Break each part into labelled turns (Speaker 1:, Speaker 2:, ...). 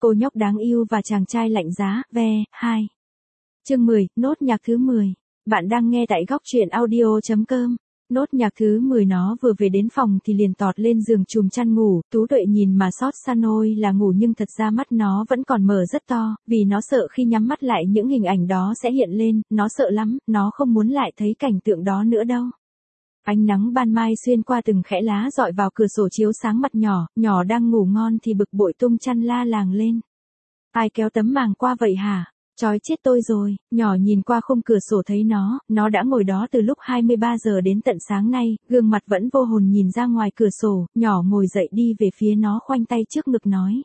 Speaker 1: Cô nhóc đáng yêu và chàng trai lạnh giá, ve, 2. Chương 10, nốt nhạc thứ 10. Bạn đang nghe tại góc truyện audio.com. Nốt nhạc thứ 10. Nó vừa về đến phòng thì liền tọt lên giường chùm chăn ngủ, Tú Tuệ nhìn mà xót xa nôi là ngủ nhưng thật ra mắt nó vẫn còn mở rất to, vì nó sợ khi nhắm mắt lại những hình ảnh đó sẽ hiện lên, nó sợ lắm, nó không muốn lại thấy cảnh tượng đó nữa đâu. Ánh nắng ban mai xuyên qua từng khẽ lá dọi vào cửa sổ chiếu sáng mặt nhỏ, nhỏ đang ngủ ngon thì bực bội tung chăn la làng lên. Ai kéo tấm màng qua vậy hả? Chói chết tôi rồi, nhỏ nhìn qua khung cửa sổ thấy nó đã ngồi đó từ lúc 23 giờ đến tận sáng nay, gương mặt vẫn vô hồn nhìn ra ngoài cửa sổ, nhỏ ngồi dậy đi về phía nó khoanh tay trước ngực nói.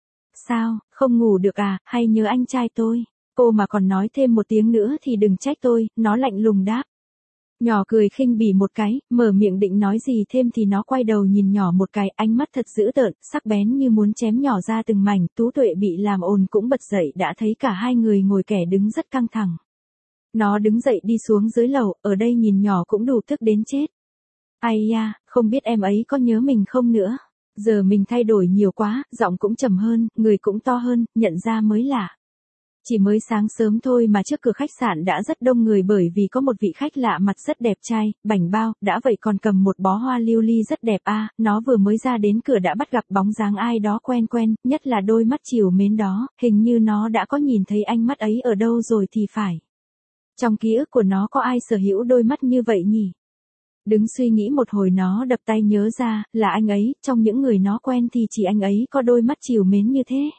Speaker 1: Sao, không ngủ được à, hay nhớ anh trai tôi? Cô mà còn nói thêm một tiếng nữa thì đừng trách tôi, nó lạnh lùng đáp. Nhỏ cười khinh bỉ một cái, mở miệng định nói gì thêm thì nó quay đầu nhìn nhỏ một cái, ánh mắt thật dữ tợn, sắc bén như muốn chém nhỏ ra từng mảnh. Tú Tuệ bị làm ồn cũng bật dậy, đã thấy cả hai người ngồi kẻ đứng rất căng thẳng. Nó đứng dậy đi xuống dưới lầu, ở đây nhìn nhỏ cũng đủ tức đến chết. Ai da, không biết em ấy có nhớ mình không nữa. Giờ mình thay đổi nhiều quá, giọng cũng trầm hơn, người cũng to hơn, nhận ra mới lạ. Chỉ mới sáng sớm thôi mà trước cửa khách sạn đã rất đông người bởi vì có một vị khách lạ mặt rất đẹp trai, bảnh bao, đã vậy còn cầm một bó hoa lưu ly rất đẹp nó vừa mới ra đến cửa đã bắt gặp bóng dáng ai đó quen quen, nhất là đôi mắt trìu mến đó, hình như nó đã có nhìn thấy ánh mắt ấy ở đâu rồi thì phải. Trong ký ức của nó có ai sở hữu đôi mắt như vậy nhỉ? Đứng suy nghĩ một hồi nó đập tay nhớ ra, là anh ấy, trong những người nó quen thì chỉ anh ấy có đôi mắt trìu mến như thế.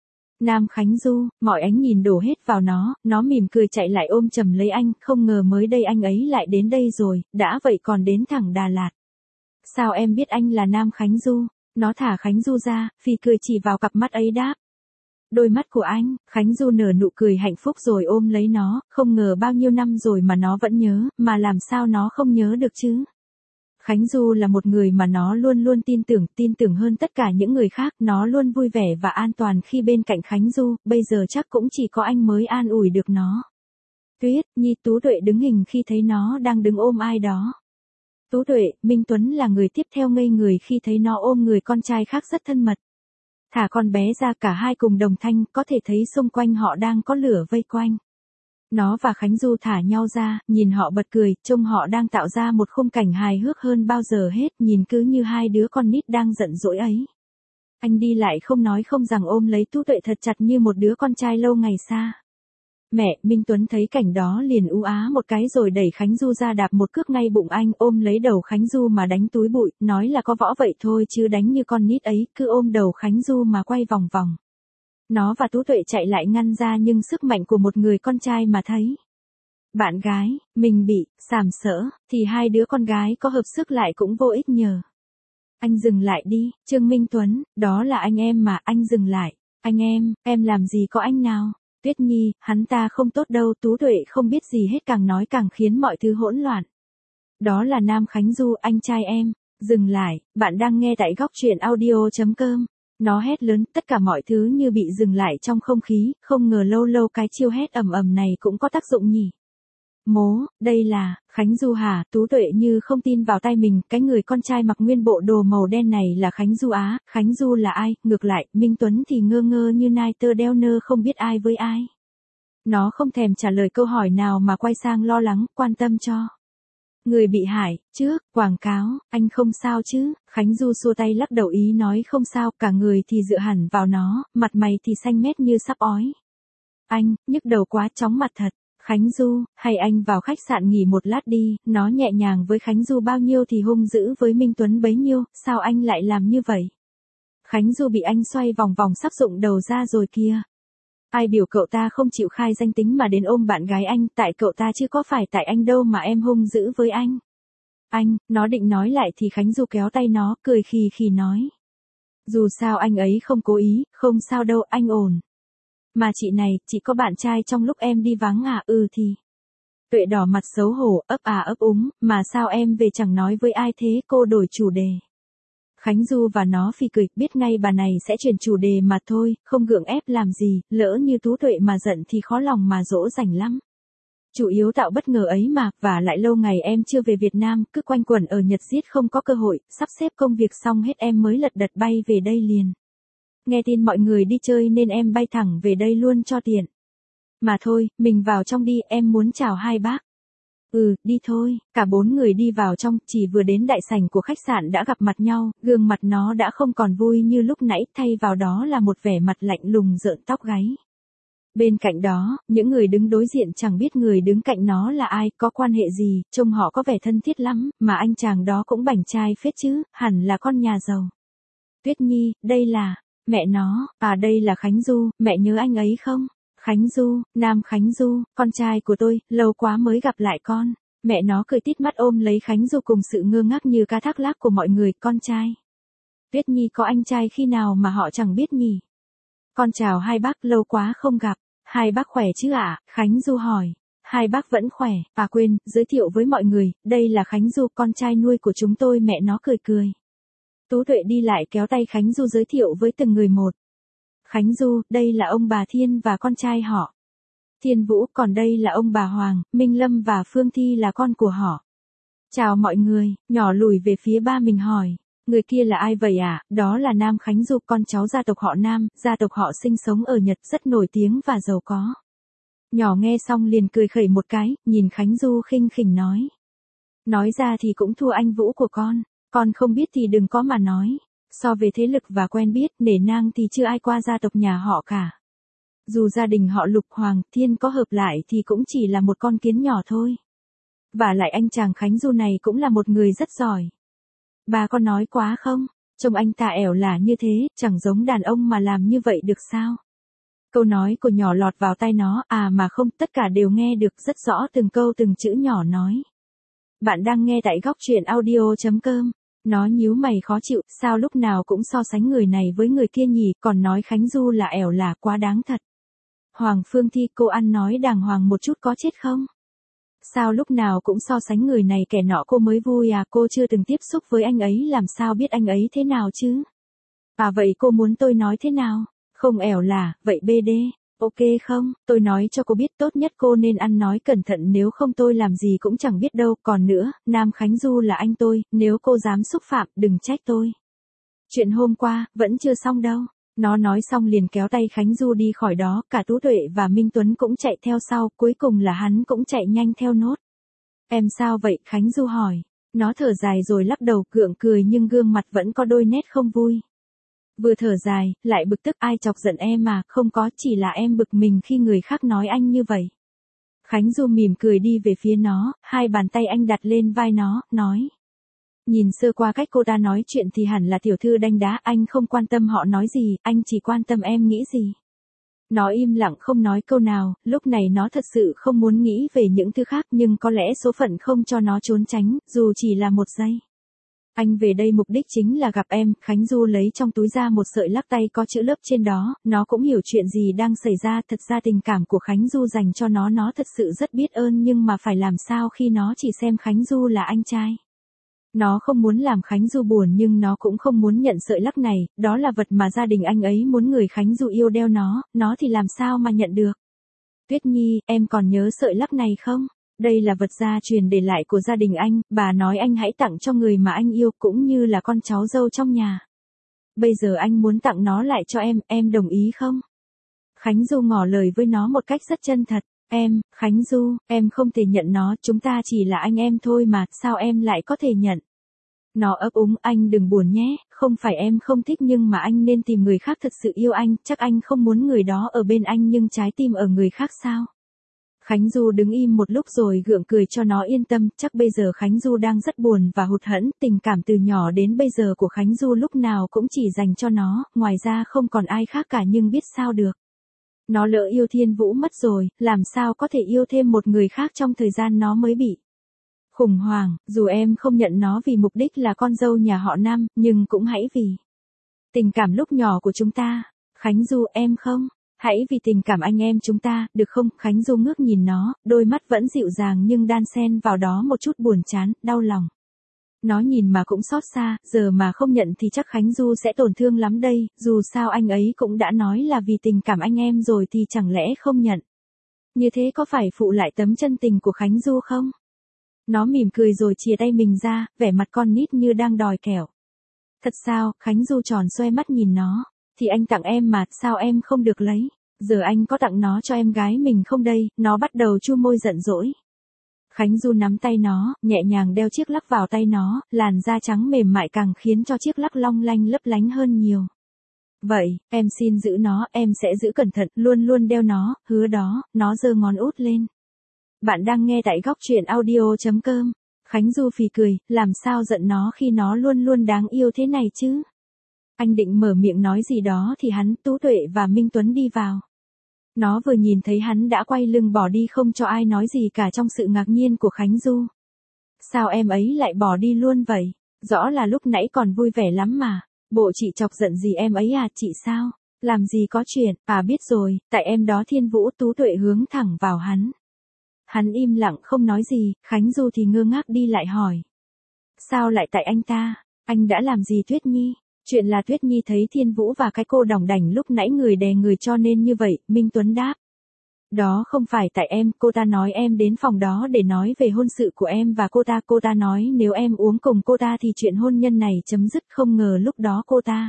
Speaker 1: Nam Khánh Du, mọi ánh nhìn đổ hết vào nó mỉm cười chạy lại ôm chầm lấy anh, không ngờ mới đây anh ấy lại đến đây rồi, đã vậy còn đến thẳng Đà Lạt. Sao em biết anh là Nam Khánh Du? Nó thả Khánh Du ra, phì cười chỉ vào cặp mắt ấy đáp. Đôi mắt của anh, Khánh Du nở nụ cười hạnh phúc rồi ôm lấy nó, không ngờ bao nhiêu năm rồi mà nó vẫn nhớ, mà làm sao nó không nhớ được chứ? Khánh Du là một người mà nó luôn luôn tin tưởng hơn tất cả những người khác, nó luôn vui vẻ và an toàn khi bên cạnh Khánh Du, bây giờ chắc cũng chỉ có anh mới an ủi được nó. Tuyết, Nhi, Tú Tuệ đứng hình khi thấy nó đang đứng ôm ai đó. Tú Tuệ, Minh Tuấn là người tiếp theo ngây người khi thấy nó ôm người con trai khác rất thân mật. Thả con bé ra cả hai cùng đồng thanh, có thể thấy xung quanh họ đang có lửa vây quanh. Nó và Khánh Du thả nhau ra, nhìn họ bật cười, trông họ đang tạo ra một khung cảnh hài hước hơn bao giờ hết, nhìn cứ như hai đứa con nít đang giận dỗi ấy. Anh đi lại không nói không rằng ôm lấy Tú Tuệ thật chặt như một đứa con trai lâu ngày xa. Mẹ, Minh Tuấn thấy cảnh đó liền ú á một cái rồi đẩy Khánh Du ra đạp một cước ngay bụng anh, ôm lấy đầu Khánh Du mà đánh túi bụi, nói là có võ vậy thôi chứ đánh như con nít ấy, cứ ôm đầu Khánh Du mà quay vòng vòng. Nó và Tú Tuệ chạy lại ngăn ra nhưng sức mạnh của một người con trai mà thấy. Bạn gái, mình bị, sàm sỡ, thì hai đứa con gái có hợp sức lại cũng vô ích nhờ. Anh dừng lại đi, Trương Minh Tuấn, đó là anh em mà, anh dừng lại. Anh em làm gì có anh nào? Tuyết Nhi, hắn ta không tốt đâu. Tú Tuệ không biết gì hết, càng nói càng khiến mọi thứ hỗn loạn. Đó là Nam Khánh Du, anh trai em. Dừng lại, bạn đang nghe tại góc truyện audio.com. Nó hét lớn, tất cả mọi thứ như bị dừng lại trong không khí, không ngờ lâu lâu cái chiêu hét ầm ầm này cũng có tác dụng nhỉ. Mố, đây là, Khánh Du hả? Tú Tuệ như không tin vào tai mình, cái người con trai mặc nguyên bộ đồ màu đen này là Khánh Du á, Khánh Du là ai? Ngược lại, Minh Tuấn thì ngơ ngơ như nai tơ đeo nơ không biết ai với ai. Nó không thèm trả lời câu hỏi nào mà quay sang lo lắng, quan tâm cho. Người bị hại, trước, quảng cáo, anh không sao chứ? Khánh Du xua tay lắc đầu ý nói không sao, cả người thì dựa hẳn vào nó, mặt mày thì xanh mét như sắp ói. Anh, nhức đầu quá, chóng mặt thật. Khánh Du, hay anh vào khách sạn nghỉ một lát đi, nó nhẹ nhàng với Khánh Du bao nhiêu thì hung dữ với Minh Tuấn bấy nhiêu, sao anh lại làm như vậy? Khánh Du bị anh xoay vòng vòng sắp rụng đầu ra rồi kia. Ai biểu cậu ta không chịu khai danh tính mà đến ôm bạn gái anh, tại cậu ta chứ có phải tại anh đâu mà em hung dữ với anh. Anh, nó định nói lại thì Khánh Du kéo tay nó, cười khì khì nói. Dù sao anh ấy không cố ý, không sao đâu, anh ổn. Mà chị này, chị có bạn trai trong lúc em đi vắng à? Thì. Tuệ đỏ mặt xấu hổ, ấp ấp úng, mà sao em về chẳng nói với ai thế? Cô đổi chủ đề. Khánh Du và nó phì cười, biết ngay bà này sẽ chuyển chủ đề mà thôi, không gượng ép làm gì, lỡ như Tú Tuệ mà giận thì khó lòng mà dỗ dành lắm. Chủ yếu tạo bất ngờ ấy mà, và lại lâu ngày em chưa về Việt Nam, cứ quanh quẩn ở Nhật giết không có cơ hội, sắp xếp công việc xong hết em mới lật đật bay về đây liền. Nghe tin mọi người đi chơi nên em bay thẳng về đây luôn cho tiện. Mà thôi, mình vào trong đi, em muốn chào hai bác. Đi thôi, cả bốn người đi vào trong, chỉ vừa đến đại sảnh của khách sạn đã gặp mặt nhau, gương mặt nó đã không còn vui như lúc nãy, thay vào đó là một vẻ mặt lạnh lùng rợn tóc gáy. Bên cạnh đó, những người đứng đối diện chẳng biết người đứng cạnh nó là ai, có quan hệ gì, trông họ có vẻ thân thiết lắm, mà anh chàng đó cũng bảnh trai phết chứ, hẳn là con nhà giàu. Tuyết Nhi, đây là, mẹ nó, đây là Khánh Du, mẹ nhớ anh ấy không? Khánh Du, Nam Khánh Du, con trai của tôi, lâu quá mới gặp lại con. Mẹ nó cười tít mắt ôm lấy Khánh Du cùng sự ngơ ngác như cá thác lác của mọi người, con trai. Tuyết Nhi có anh trai khi nào mà họ chẳng biết nhỉ? Con chào hai bác, lâu quá không gặp. Hai bác khỏe chứ ạ? Khánh Du hỏi. Hai bác vẫn khỏe, quên, giới thiệu với mọi người, đây là Khánh Du, con trai nuôi của chúng tôi, mẹ nó cười cười. Tú Tuệ đi lại kéo tay Khánh Du giới thiệu với từng người một. Khánh Du, đây là ông bà Thiên và con trai họ. Thiên Vũ, còn đây là ông bà Hoàng, Minh Lâm và Phương Thi là con của họ. Chào mọi người, nhỏ lùi về phía ba mình hỏi. Người kia là ai vậy ạ? Đó là Nam Khánh Du, con cháu gia tộc họ Nam, gia tộc họ sinh sống ở Nhật rất nổi tiếng và giàu có. Nhỏ nghe xong liền cười khẩy một cái, nhìn Khánh Du khinh khỉnh nói. Nói ra thì cũng thua anh Vũ của con không biết thì đừng có mà nói. So về thế lực và quen biết, nể nang thì chưa ai qua gia tộc nhà họ cả. Dù gia đình họ Lục Hoàng Thiên có hợp lại thì cũng chỉ là một con kiến nhỏ thôi. Và lại anh chàng Khánh Du này cũng là một người rất giỏi. Bà có nói quá không? Trông anh ta ẻo lả như thế, chẳng giống đàn ông mà làm như vậy được sao? Câu nói của nhỏ lọt vào tai nó, mà không, tất cả đều nghe được rất rõ từng câu từng chữ nhỏ nói. Bạn đang nghe tại góc truyện audio.com. Nó nhíu mày khó chịu, sao lúc nào cũng so sánh người này với người kia nhỉ, còn nói Khánh Du là ẻo lả, quá đáng thật. Hoàng Phương Thi, cô ăn nói đàng hoàng một chút có chết không? Sao lúc nào cũng so sánh người này kẻ nọ, cô mới vui cô chưa từng tiếp xúc với anh ấy làm sao biết anh ấy thế nào chứ? Vậy cô muốn tôi nói thế nào? Không ẻo lả, vậy BD, ok không? Tôi nói cho cô biết, tốt nhất cô nên ăn nói cẩn thận, nếu không tôi làm gì cũng chẳng biết đâu. Còn nữa, Nam Khánh Du là anh tôi, nếu cô dám xúc phạm, đừng trách tôi. Chuyện hôm qua, vẫn chưa xong đâu. Nó nói xong liền kéo tay Khánh Du đi khỏi đó, cả Tú Tuệ và Minh Tuấn cũng chạy theo sau, cuối cùng là hắn cũng chạy nhanh theo nốt. Em sao vậy? Khánh Du hỏi. Nó thở dài rồi lắc đầu gượng cười nhưng gương mặt vẫn có đôi nét không vui. Vừa thở dài, lại bực tức, ai chọc giận em mà, không có, chỉ là em bực mình khi người khác nói anh như vậy. Khánh Du mỉm cười đi về phía nó, hai bàn tay anh đặt lên vai nó, nói. Nhìn sơ qua cách cô ta nói chuyện thì hẳn là tiểu thư đanh đá, anh không quan tâm họ nói gì, anh chỉ quan tâm em nghĩ gì. Nó im lặng không nói câu nào, lúc này nó thật sự không muốn nghĩ về những thứ khác nhưng có lẽ số phận không cho nó trốn tránh, dù chỉ là một giây. Anh về đây mục đích chính là gặp em. Khánh Du lấy trong túi ra một sợi lắc tay có chữ lớp trên đó, nó cũng hiểu chuyện gì đang xảy ra, thật ra tình cảm của Khánh Du dành cho nó thật sự rất biết ơn nhưng mà phải làm sao khi nó chỉ xem Khánh Du là anh trai. Nó không muốn làm Khánh Du buồn nhưng nó cũng không muốn nhận sợi lắc này, đó là vật mà gia đình anh ấy muốn người Khánh Du yêu đeo nó thì làm sao mà nhận được. Tuyết Nhi, em còn nhớ sợi lắc này không? Đây là vật gia truyền để lại của gia đình anh, bà nói anh hãy tặng cho người mà anh yêu cũng như là con cháu dâu trong nhà. Bây giờ anh muốn tặng nó lại cho em đồng ý không? Khánh Du ngỏ lời với nó một cách rất chân thật. Khánh Du, em không thể nhận nó, chúng ta chỉ là anh em thôi mà, sao em lại có thể nhận? Nó ấp úng, anh đừng buồn nhé, không phải em không thích nhưng mà anh nên tìm người khác thật sự yêu anh, chắc anh không muốn người đó ở bên anh nhưng trái tim ở người khác sao? Khánh Du đứng im một lúc rồi gượng cười cho nó yên tâm, chắc bây giờ Khánh Du đang rất buồn và hụt hẫng, tình cảm từ nhỏ đến bây giờ của Khánh Du lúc nào cũng chỉ dành cho nó, ngoài ra không còn ai khác cả nhưng biết sao được. Nó lỡ yêu Thiên Vũ mất rồi, làm sao có thể yêu thêm một người khác trong thời gian nó mới bị khủng hoảng, dù em không nhận nó vì mục đích là con dâu nhà họ Nam, nhưng cũng hãy vì tình cảm lúc nhỏ của chúng ta. Khánh Du, em không? Hãy vì tình cảm anh em chúng ta, được không? Khánh Du ngước nhìn nó, đôi mắt vẫn dịu dàng nhưng đan xen vào đó một chút buồn chán, đau lòng. Nó nhìn mà cũng xót xa, giờ mà không nhận thì chắc Khánh Du sẽ tổn thương lắm đây, dù sao anh ấy cũng đã nói là vì tình cảm anh em rồi thì chẳng lẽ không nhận. Như thế có phải phụ lại tấm chân tình của Khánh Du không? Nó mỉm cười rồi chìa tay mình ra, vẻ mặt con nít như đang đòi kẹo. Thật sao? Khánh Du tròn xoe mắt nhìn nó. thì anh tặng em mà, sao em không được lấy? Giờ anh có tặng nó cho em gái mình không đây? Nó bắt đầu chu môi giận dỗi. Khánh Du nắm tay nó, nhẹ nhàng đeo chiếc lắc vào tay nó, làn da trắng mềm mại càng khiến cho chiếc lắc long lanh lấp lánh hơn nhiều. Vậy, em xin giữ nó, em sẽ giữ cẩn thận, luôn luôn đeo nó, hứa đó, nó giơ ngón út lên. Bạn đang nghe tại góc truyện audio.com. Khánh Du phì cười, làm sao giận nó khi nó luôn luôn đáng yêu thế này chứ? Anh định mở miệng nói gì đó thì hắn, Tú Tuệ và Minh Tuấn đi vào. Nó vừa nhìn thấy hắn đã quay lưng bỏ đi không cho ai nói gì cả trong sự ngạc nhiên của Khánh Du. Sao em ấy lại bỏ đi luôn vậy? Rõ là lúc nãy còn vui vẻ lắm mà. Bộ chị chọc giận gì em ấy à? Chị sao? Làm gì có chuyện? À biết rồi, tại em đó Thiên Vũ. Tú Tuệ hướng thẳng vào hắn. Hắn im lặng không nói gì, Khánh Du thì ngơ ngác đi lại hỏi. Sao lại tại anh ta? Anh đã làm gì Tuyết Nhi? Chuyện là Tuyết Nhi thấy Thiên Vũ và cái cô đỏng đảnh lúc nãy người đè người cho nên như vậy, Minh Tuấn đáp. Đó không phải tại em, cô ta nói em đến phòng đó để nói về hôn sự của em và cô ta nói nếu em uống cùng cô ta thì chuyện hôn nhân này chấm dứt, không ngờ lúc đó cô ta.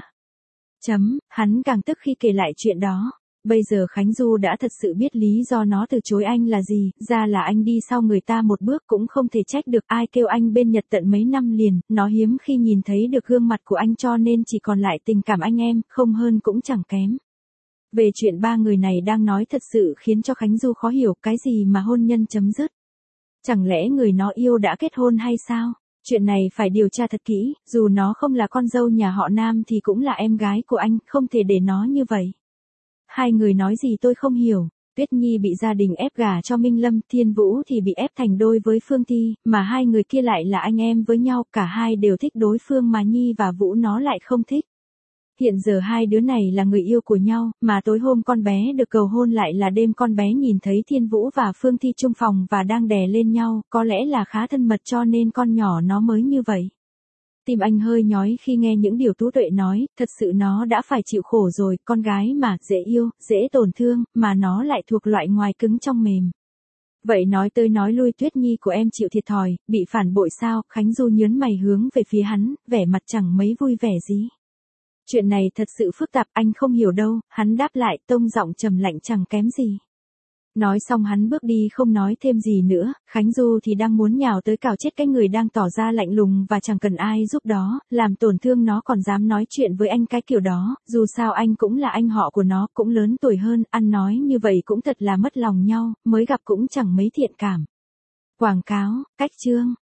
Speaker 1: Hắn càng tức khi kể lại chuyện đó. Bây giờ Khánh Du đã thật sự biết lý do nó từ chối anh là gì, ra là anh đi sau người ta một bước cũng không thể trách được ai kêu anh bên Nhật tận mấy năm liền, nó hiếm khi nhìn thấy được gương mặt của anh cho nên chỉ còn lại tình cảm anh em, không hơn cũng chẳng kém. Về chuyện ba người này đang nói thật sự khiến cho Khánh Du khó hiểu cái gì mà hôn nhân chấm dứt. Chẳng lẽ người nó yêu đã kết hôn hay sao? Chuyện này phải điều tra thật kỹ, dù nó không là con dâu nhà họ Nam thì cũng là em gái của anh, không thể để nó như vậy. Hai người nói gì tôi không hiểu. Tuyết Nhi bị gia đình ép gả cho Minh Lâm, Thiên Vũ thì bị ép thành đôi với Phương Thi, mà hai người kia lại là anh em với nhau, cả hai đều thích đối phương mà Nhi và Vũ nó lại không thích. Hiện giờ hai đứa này là người yêu của nhau, mà tối hôm con bé được cầu hôn lại là đêm con bé nhìn thấy Thiên Vũ và Phương Thi chung phòng và đang đè lên nhau, có lẽ là khá thân mật cho nên con nhỏ nó mới như vậy. Tim anh hơi nhói khi nghe những điều Tú Tuệ nói, thật sự nó đã phải chịu khổ rồi, con gái mà, dễ yêu, dễ tổn thương, mà nó lại thuộc loại ngoài cứng trong mềm. Vậy nói tới nói lui Tuyết Nhi của em chịu thiệt thòi, bị phản bội sao? Khánh Du nhớn mày hướng về phía hắn, vẻ mặt chẳng mấy vui vẻ gì. Chuyện này thật sự phức tạp, anh không hiểu đâu, hắn đáp lại, tông giọng trầm lạnh chẳng kém gì. Nói xong hắn bước đi không nói thêm gì nữa, Khánh Du thì đang muốn nhào tới cào chết cái người đang tỏ ra lạnh lùng và chẳng cần ai giúp đó, làm tổn thương nó còn dám nói chuyện với anh cái kiểu đó, dù sao anh cũng là anh họ của nó, cũng lớn tuổi hơn, ăn nói như vậy cũng thật là mất lòng nhau, mới gặp cũng chẳng mấy thiện cảm. Quảng cáo, cách chương.